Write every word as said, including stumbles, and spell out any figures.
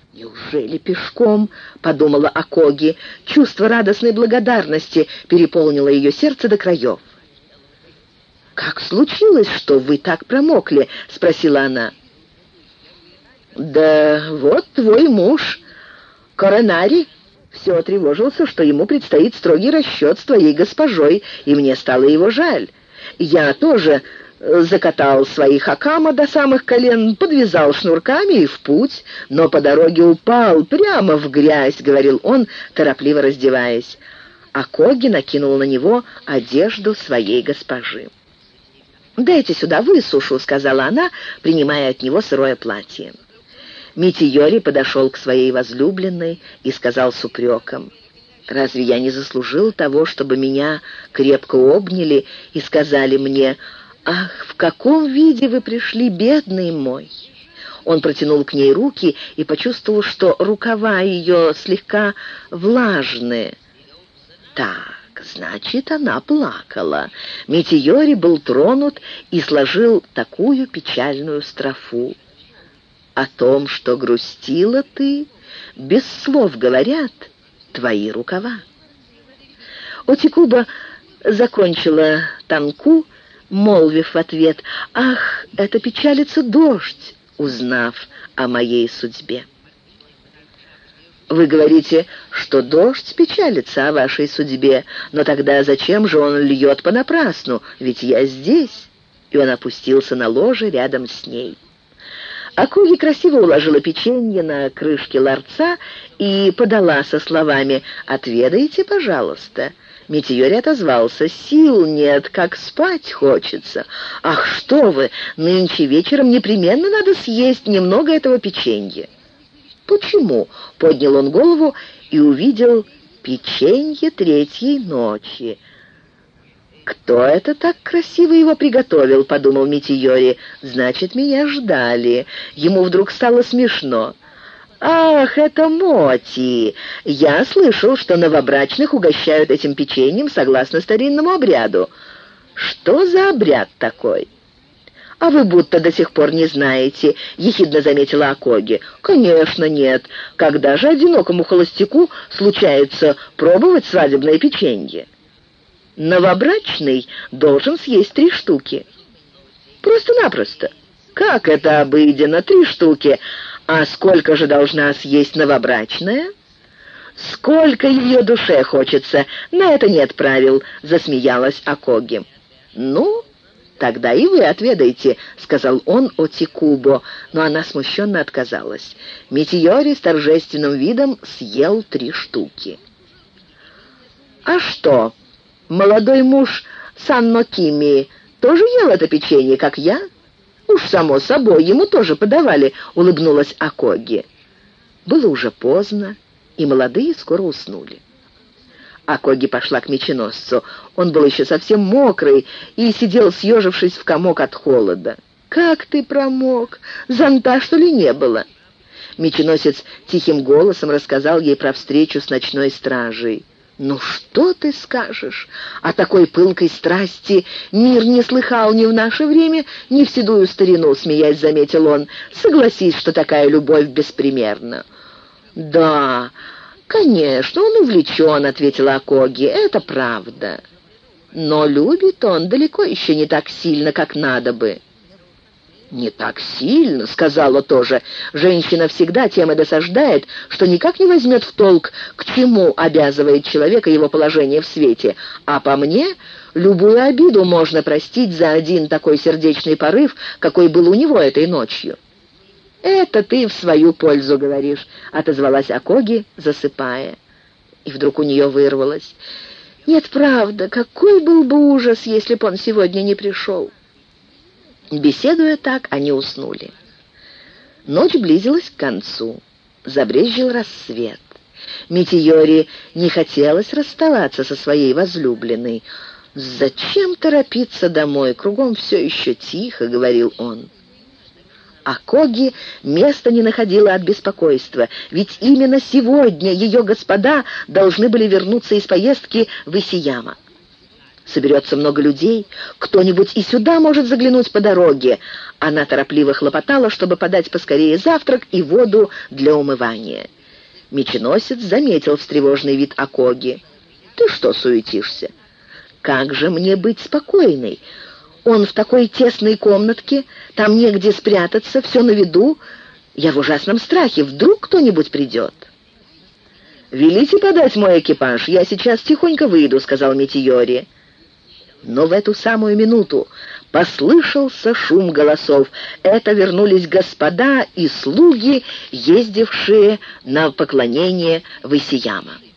«Неужели пешком?» — подумала Акоги. Чувство радостной благодарности переполнило ее сердце до краев. «Как случилось, что вы так промокли?» — спросила она. «Да вот твой муж, Коронари, все тревожился, что ему предстоит строгий расчет с твоей госпожой, и мне стало его жаль. Я тоже закатал свои хакама до самых колен, подвязал шнурками и в путь, но по дороге упал прямо в грязь», — говорил он, торопливо раздеваясь. Акоги накинул на него одежду своей госпожи. «Дайте сюда высушу», — сказала она, принимая от него сырое платье. Митийори подошел к своей возлюбленной и сказал с упреком: «Разве я не заслужил того, чтобы меня крепко обняли и сказали мне: ах, в каком виде вы пришли, бедный мой?» Он протянул к ней руки и почувствовал, что рукава ее слегка влажные. Так, значит, она плакала. Митийори был тронут и сложил такую печальную строфу: «О том, что грустила ты, без слов говорят твои рукава». Отикуба закончила танку, молвив в ответ: «Ах, это печалится дождь, узнав о моей судьбе». «Вы говорите, что дождь печалится о вашей судьбе, но тогда зачем же он льет понапрасну? Ведь я здесь». И он опустился на ложе рядом с ней. Акоги красиво уложила печенье на крышке ларца и подала со словами: «Отведайте, пожалуйста». Митийори отозвался: «Сил нет, как спать хочется». «Ах, что вы, нынче вечером непременно надо съесть немного этого печенья». «Почему?» — поднял он голову и увидел печенье третьей ночи. «Кто это так красиво его приготовил?» — подумал Митийори. «Значит, меня ждали». Ему вдруг стало смешно. «Ах, это Моти! Я слышал, что новобрачных угощают этим печеньем согласно старинному обряду. Что за обряд такой?» «А вы будто до сих пор не знаете», — ехидно заметила Акоги. «Конечно нет. Когда же одинокому холостяку случается пробовать свадебное печенье?» «Новобрачный должен съесть три штуки». «Просто-напросто». «Как это обыденно, три штуки? А сколько же должна съесть новобрачная?» «Сколько ее душе хочется, на это нет правил», — засмеялась Акоги. «Ну, тогда и вы отведайте», — сказал он Отикубо, но она смущенно отказалась. Митийори с торжественным видом съел три штуки. «А что, молодой муж Санно-Кими тоже ел это печенье, как я?» «Уж само собой, ему тоже подавали», — улыбнулась Акоги. Было уже поздно, и молодые скоро уснули. Акоги пошла к меченосцу. Он был еще совсем мокрый и сидел, съежившись в комок от холода. «Как ты промок? Зонта, что ли, не было?» Меченосец тихим голосом рассказал ей про встречу с ночной стражей. «Ну что ты скажешь? О такой пылкой страсти мир не слыхал ни в наше время, ни в седую старину», — смеясь заметил он. «Согласись, что такая любовь беспримерна». «Да, конечно, он увлечен», — ответила Акоги. «Это правда. Но любит он далеко еще не так сильно, как надо бы». «Не так сильно», — сказала тоже. «Женщина всегда тем и досаждает, что никак не возьмет в толк, к чему обязывает человека его положение в свете. А по мне, любую обиду можно простить за один такой сердечный порыв, какой был у него этой ночью». «Это ты в свою пользу говоришь», — отозвалась Акоги, засыпая. И вдруг у нее вырвалось: «Нет, правда, какой был бы ужас, если б он сегодня не пришел». Беседуя так, они уснули. Ночь близилась к концу. Забрезжил рассвет. Митийори не хотелось расставаться со своей возлюбленной. «Зачем торопиться домой? Кругом все еще тихо», — говорил он. Акоги места не находила от беспокойства, ведь именно сегодня ее господа должны были вернуться из поездки в Исияма. Соберется много людей, кто-нибудь и сюда может заглянуть по дороге. Она торопливо хлопотала, чтобы подать поскорее завтрак и воду для умывания. Меченосец заметил встревоженный вид Акоги. «Ты что суетишься? Как же мне быть спокойной? Он в такой тесной комнатке, там негде спрятаться, все на виду. Я в ужасном страхе, вдруг кто-нибудь придет». «Велите подать мой экипаж, я сейчас тихонько выйду», — сказал Метиори. Но в эту самую минуту послышался шум голосов. Это вернулись господа и слуги, ездившие на поклонение в Исияма.